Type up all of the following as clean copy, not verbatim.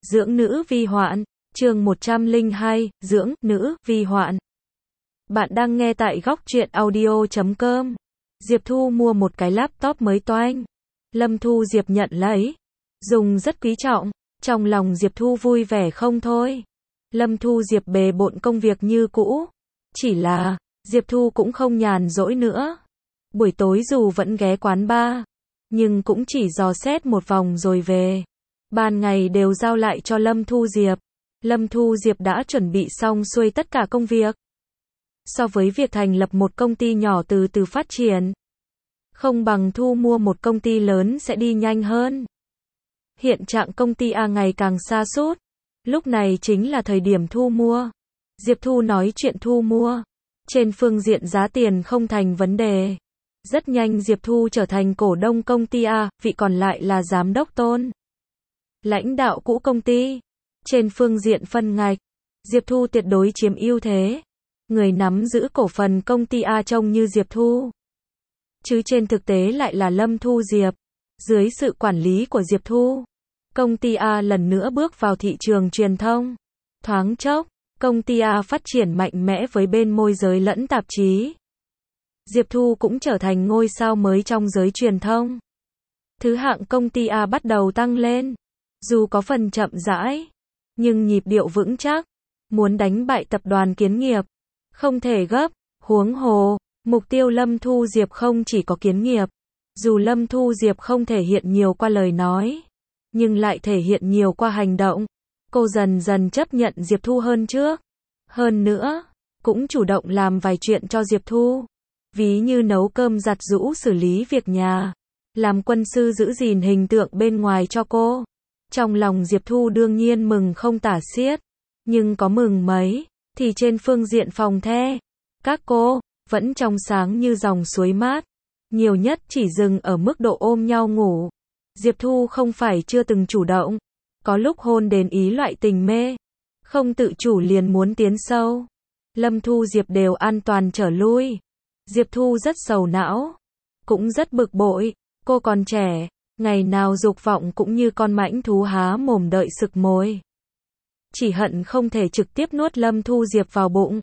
dưỡng nữ vi hoạn, chương 102, dưỡng nữ vi hoạn. Bạn đang nghe tại góc truyện audio.com. Diệp Thu mua một cái laptop mới toanh. Lâm Thu Diệp nhận lấy, dùng rất quý trọng, trong lòng Diệp Thu vui vẻ không thôi. Lâm Thu Diệp bề bộn công việc như cũ, chỉ là Diệp Thu cũng không nhàn rỗi nữa. Buổi tối dù vẫn ghé quán bar, nhưng cũng chỉ dò xét một vòng rồi về. Ban ngày đều giao lại cho Lâm Thu Diệp. Lâm Thu Diệp đã chuẩn bị xong xuôi tất cả công việc. So với việc thành lập một công ty nhỏ từ từ phát triển, không bằng thu mua một công ty lớn sẽ đi nhanh hơn. Hiện trạng công ty A ngày càng sa sút, lúc này chính là thời điểm thu mua. Diệp Thu nói chuyện thu mua, trên phương diện giá tiền không thành vấn đề. Rất nhanh Diệp Thu trở thành cổ đông công ty A, vị còn lại là giám đốc Tôn. Lãnh đạo cũ công ty. Trên phương diện phân ngạch, Diệp Thu tuyệt đối chiếm ưu thế. Người nắm giữ cổ phần công ty A trông như Diệp Thu, chứ trên thực tế lại là Lâm Thu Diệp. Dưới sự quản lý của Diệp Thu, công ty A lần nữa bước vào thị trường truyền thông. Thoáng chốc, công ty A phát triển mạnh mẽ với bên môi giới lẫn tạp chí. Diệp Thu cũng trở thành ngôi sao mới trong giới truyền thông. Thứ hạng công ty A bắt đầu tăng lên, dù có phần chậm rãi, nhưng nhịp điệu vững chắc. Muốn đánh bại tập đoàn Kiến Nghiệp, không thể gấp. Huống hồ, mục tiêu Lâm Thu Diệp không chỉ có Kiến Nghiệp. Dù Lâm Thu Diệp không thể hiện nhiều qua lời nói, nhưng lại thể hiện nhiều qua hành động. Cô dần dần chấp nhận Diệp Thu hơn trước. Hơn nữa, cũng chủ động làm vài chuyện cho Diệp Thu. Ví như nấu cơm giặt giũ xử lý việc nhà, làm quân sư giữ gìn hình tượng bên ngoài cho cô. Trong lòng Diệp Thu đương nhiên mừng không tả xiết, nhưng có mừng mấy, thì trên phương diện phòng the, các cô, vẫn trong sáng như dòng suối mát. Nhiều nhất chỉ dừng ở mức độ ôm nhau ngủ. Diệp Thu không phải chưa từng chủ động, có lúc hôn đến ý loại tình mê, không tự chủ liền muốn tiến sâu. Lâm Thu Diệp đều an toàn trở lui. Diệp Thu rất sầu não, cũng rất bực bội. Cô còn trẻ, ngày nào dục vọng cũng như con mãnh thú há mồm đợi sực mồi. Chỉ hận không thể trực tiếp nuốt Lâm Thu Diệp vào bụng.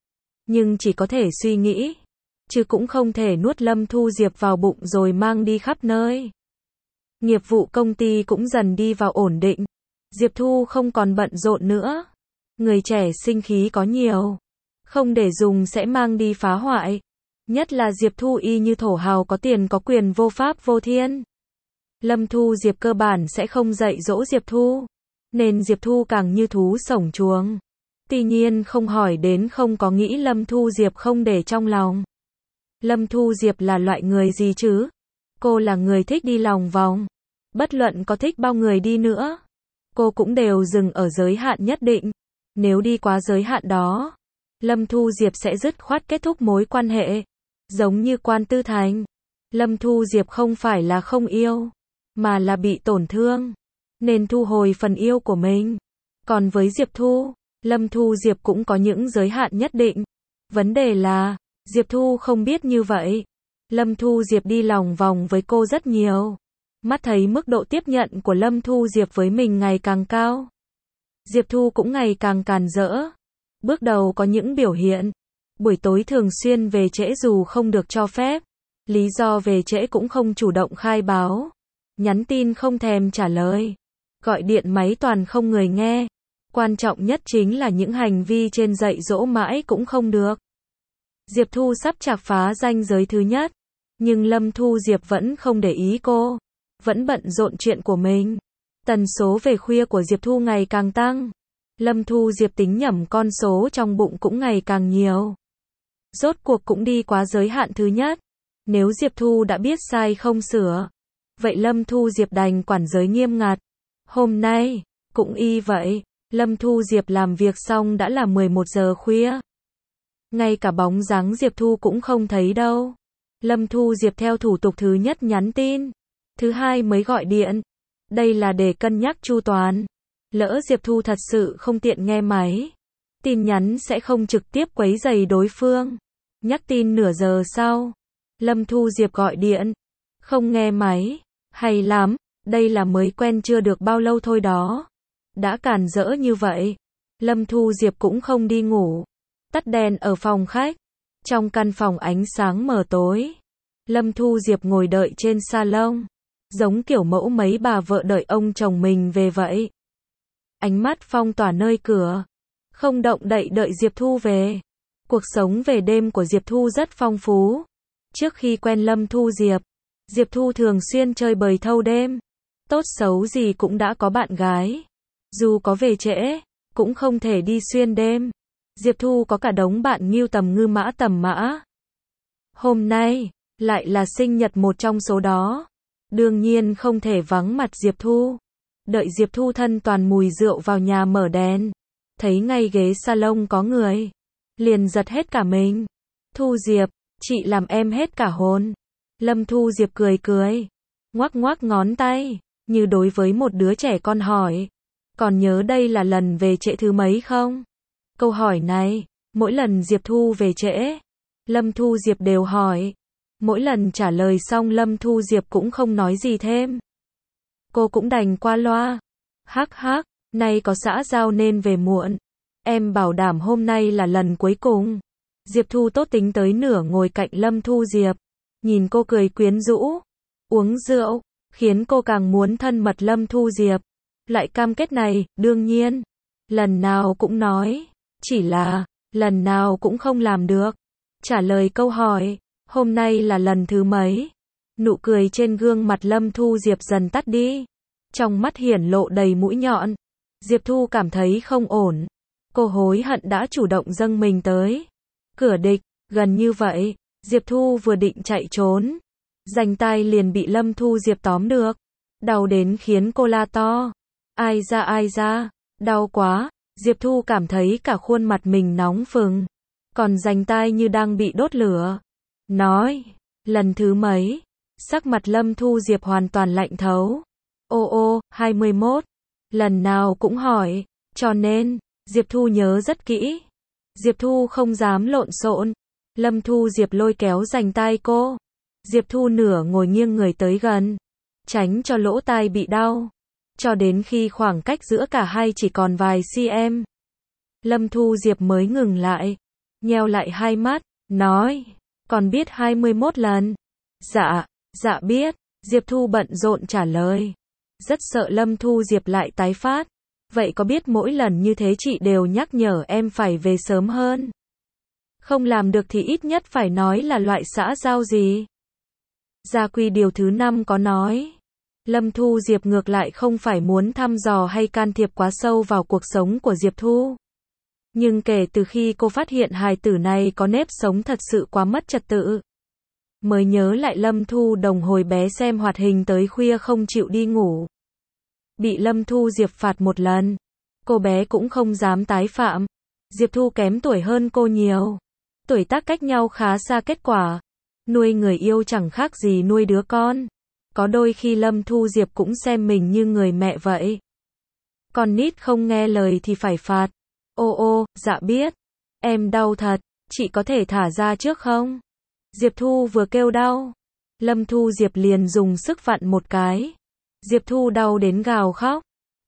Nhưng chỉ có thể suy nghĩ, chứ cũng không thể nuốt Lâm Thu Diệp vào bụng rồi mang đi khắp nơi. Nghiệp vụ công ty cũng dần đi vào ổn định. Diệp Thu không còn bận rộn nữa. Người trẻ sinh khí có nhiều, không để dùng sẽ mang đi phá hoại. Nhất là Diệp Thu y như thổ hào có tiền có quyền vô pháp vô thiên. Lâm Thu Diệp cơ bản sẽ không dạy dỗ Diệp Thu, nên Diệp Thu càng như thú sổng chuồng. Tuy nhiên không hỏi đến không có nghĩ Lâm Thu Diệp không để trong lòng. Lâm Thu Diệp là loại người gì chứ? Cô là người thích đi lòng vòng. Bất luận có thích bao người đi nữa, cô cũng đều dừng ở giới hạn nhất định. Nếu đi quá giới hạn đó, Lâm Thu Diệp sẽ dứt khoát kết thúc mối quan hệ. Giống như Quan Tư Thành, Lâm Thu Diệp không phải là không yêu, mà là bị tổn thương, nên thu hồi phần yêu của mình. Còn với Diệp Thu, Lâm Thu Diệp cũng có những giới hạn nhất định. Vấn đề là, Diệp Thu không biết như vậy. Lâm Thu Diệp đi lòng vòng với cô rất nhiều. Mắt thấy mức độ tiếp nhận của Lâm Thu Diệp với mình ngày càng cao. Diệp Thu cũng ngày càng càn rỡ. Bước đầu có những biểu hiện. Buổi tối thường xuyên về trễ dù không được cho phép. Lý do về trễ cũng không chủ động khai báo. Nhắn tin không thèm trả lời. Gọi điện máy toàn không người nghe. Quan trọng nhất chính là những hành vi trên dạy dỗ mãi cũng không được. Diệp Thu sắp chạc phá ranh giới thứ nhất. Nhưng Lâm Thu Diệp vẫn không để ý cô. Vẫn bận rộn chuyện của mình. Tần số về khuya của Diệp Thu ngày càng tăng. Lâm Thu Diệp tính nhẩm con số trong bụng cũng ngày càng nhiều. Rốt cuộc cũng đi quá giới hạn thứ nhất. Nếu Diệp Thu đã biết sai không sửa, vậy Lâm Thu Diệp đành quản giới nghiêm ngặt. Hôm nay, cũng y vậy, Lâm Thu Diệp làm việc xong đã là 11 giờ khuya. Ngay cả bóng dáng Diệp Thu cũng không thấy đâu. Lâm Thu Diệp theo thủ tục thứ nhất nhắn tin, thứ hai mới gọi điện. Đây là để cân nhắc chu toàn. Lỡ Diệp Thu thật sự không tiện nghe máy, tin nhắn sẽ không trực tiếp quấy rầy đối phương. Nhắc tin nửa giờ sau, Lâm Thu Diệp gọi điện, không nghe máy. Hay lắm, đây là mới quen chưa được bao lâu thôi đó. Đã càn rỡ như vậy, Lâm Thu Diệp cũng không đi ngủ. Tắt đèn ở phòng khách. Trong căn phòng ánh sáng mờ tối. Lâm Thu Diệp ngồi đợi trên salon. Giống kiểu mẫu mấy bà vợ đợi ông chồng mình về vậy. Ánh mắt phong tỏa nơi cửa. Không động đậy đợi Diệp Thu về. Cuộc sống về đêm của Diệp Thu rất phong phú. Trước khi quen Lâm Thu Diệp, Diệp Thu thường xuyên chơi bời thâu đêm. Tốt xấu gì cũng đã có bạn gái. Dù có về trễ, cũng không thể đi xuyên đêm. Diệp Thu có cả đống bạn nghiêu tầm mã. Hôm nay, lại là sinh nhật một trong số đó. Đương nhiên không thể vắng mặt Diệp Thu. Đợi Diệp Thu thân toàn mùi rượu vào nhà mở đèn. Thấy ngay ghế salon có người. Liền giật hết cả mình. Thu Diệp, chị làm em hết cả hồn. Lâm Thu Diệp cười cười. Ngoắc ngoắc ngón tay. Như đối với một đứa trẻ con hỏi. Còn nhớ đây là lần về trễ thứ mấy không? Câu hỏi này, mỗi lần Diệp Thu về trễ, Lâm Thu Diệp đều hỏi. Mỗi lần trả lời xong Lâm Thu Diệp cũng không nói gì thêm. Cô cũng đành qua loa. Hắc hắc, nay có xã giao nên về muộn. Em bảo đảm hôm nay là lần cuối cùng. Diệp Thu tốt tính tới nửa ngồi cạnh Lâm Thu Diệp. Nhìn cô cười quyến rũ. Uống rượu, khiến cô càng muốn thân mật Lâm Thu Diệp. Loại cam kết này, đương nhiên, lần nào cũng nói. Chỉ là, lần nào cũng không làm được. Trả lời câu hỏi, hôm nay là lần thứ mấy? Nụ cười trên gương mặt Lâm Thu Diệp dần tắt đi. Trong mắt hiển lộ đầy mũi nhọn. Diệp Thu cảm thấy không ổn. Cô hối hận đã chủ động dâng mình tới. Cửa địch, gần như vậy, Diệp Thu vừa định chạy trốn. Rành tay liền bị Lâm Thu Diệp tóm được. Đau đến khiến cô la to. Ai ra, đau quá. Diệp Thu cảm thấy cả khuôn mặt mình nóng phừng. Còn rành tay như đang bị đốt lửa. Nói, lần thứ mấy? Sắc mặt Lâm Thu Diệp hoàn toàn lạnh thấu. Ô, 21. Lần nào cũng hỏi. Cho nên, Diệp Thu nhớ rất kỹ. Diệp Thu không dám lộn xộn. Lâm Thu Diệp lôi kéo rành tay cô. Diệp Thu nửa ngồi nghiêng người tới gần. Tránh cho lỗ tai bị đau. Cho đến khi khoảng cách giữa cả hai chỉ còn vài cm. Lâm Thu Diệp mới ngừng lại. Nheo lại hai mắt. Nói. Còn biết 21 lần. Dạ biết. Diệp Thu bận rộn trả lời. Rất sợ Lâm Thu Diệp lại tái phát. Vậy có biết mỗi lần như thế chị đều nhắc nhở em phải về sớm hơn? Không làm được thì ít nhất phải nói là loại xã giao gì? Gia quy điều thứ 5 có nói. Lâm Thu Diệp ngược lại không phải muốn thăm dò hay can thiệp quá sâu vào cuộc sống của Diệp Thu. Nhưng kể từ khi cô phát hiện hài tử này có nếp sống thật sự quá mất trật tự. Mới nhớ lại Lâm Thu Đồng hồi bé xem hoạt hình tới khuya không chịu đi ngủ. Bị Lâm Thu Diệp phạt một lần. Cô bé cũng không dám tái phạm. Diệp Thu kém tuổi hơn cô nhiều. Tuổi tác cách nhau khá xa kết quả. Nuôi người yêu chẳng khác gì nuôi đứa con. Có đôi khi Lâm Thu Diệp cũng xem mình như người mẹ vậy. Con nít không nghe lời thì phải phạt. Ô, dạ biết. Em đau thật, chị có thể thả ra trước không? Diệp Thu vừa kêu đau. Lâm Thu Diệp liền dùng sức vặn một cái. Diệp Thu đau đến gào khóc.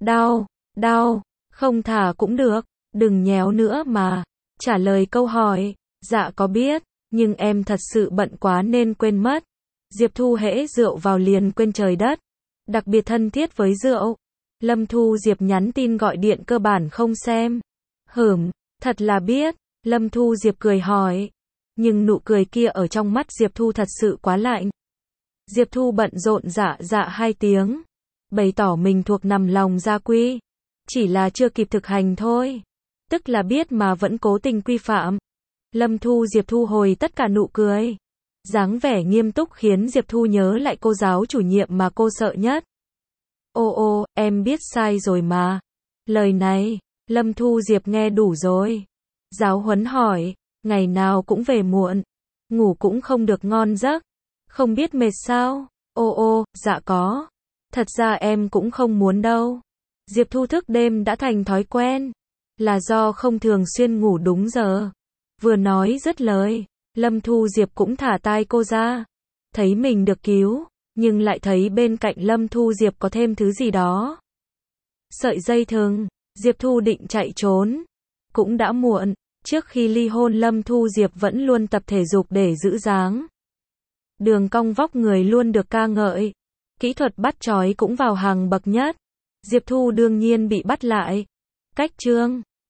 Đau, không thả cũng được, đừng nhéo nữa mà. Trả lời câu hỏi, dạ có biết, nhưng em thật sự bận quá nên quên mất. Diệp Thu hễ rượu vào liền quên trời đất. Đặc biệt thân thiết với rượu. Lâm Thu Diệp nhắn tin gọi điện cơ bản không xem. Thật là biết. Lâm Thu Diệp cười hỏi. Nhưng nụ cười kia ở trong mắt Diệp Thu thật sự quá lạnh. Diệp Thu bận rộn dạ 2 tiếng. Bày tỏ mình thuộc nằm lòng gia quy. Chỉ là chưa kịp thực hành thôi. Tức là biết mà vẫn cố tình quy phạm. Lâm Thu Diệp thu hồi tất cả nụ cười. Dáng vẻ nghiêm túc khiến Diệp Thu nhớ lại cô giáo chủ nhiệm mà cô sợ nhất. Ô, em biết sai rồi mà. Lời này, Lâm Thu Diệp nghe đủ rồi. Giáo huấn hỏi, ngày nào cũng về muộn. Ngủ cũng không được ngon giấc. Không biết mệt sao? Ô, dạ có. Thật ra em cũng không muốn đâu. Diệp Thu thức đêm đã thành thói quen. Là do không thường xuyên ngủ đúng giờ. Vừa nói dứt lời, Lâm Thu Diệp cũng thả tai cô ra. Thấy mình được cứu, nhưng lại thấy bên cạnh Lâm Thu Diệp có thêm thứ gì đó. sợi dây thừng. Diệp Thu định chạy trốn. Cũng đã muộn. Trước khi ly hôn Lâm Thu Diệp vẫn luôn tập thể dục để giữ dáng. Đường cong vóc người luôn được ca ngợi. Kỹ thuật bắt chói cũng vào hàng bậc nhất. Diệp Thu đương nhiên bị bắt lại. Cách chương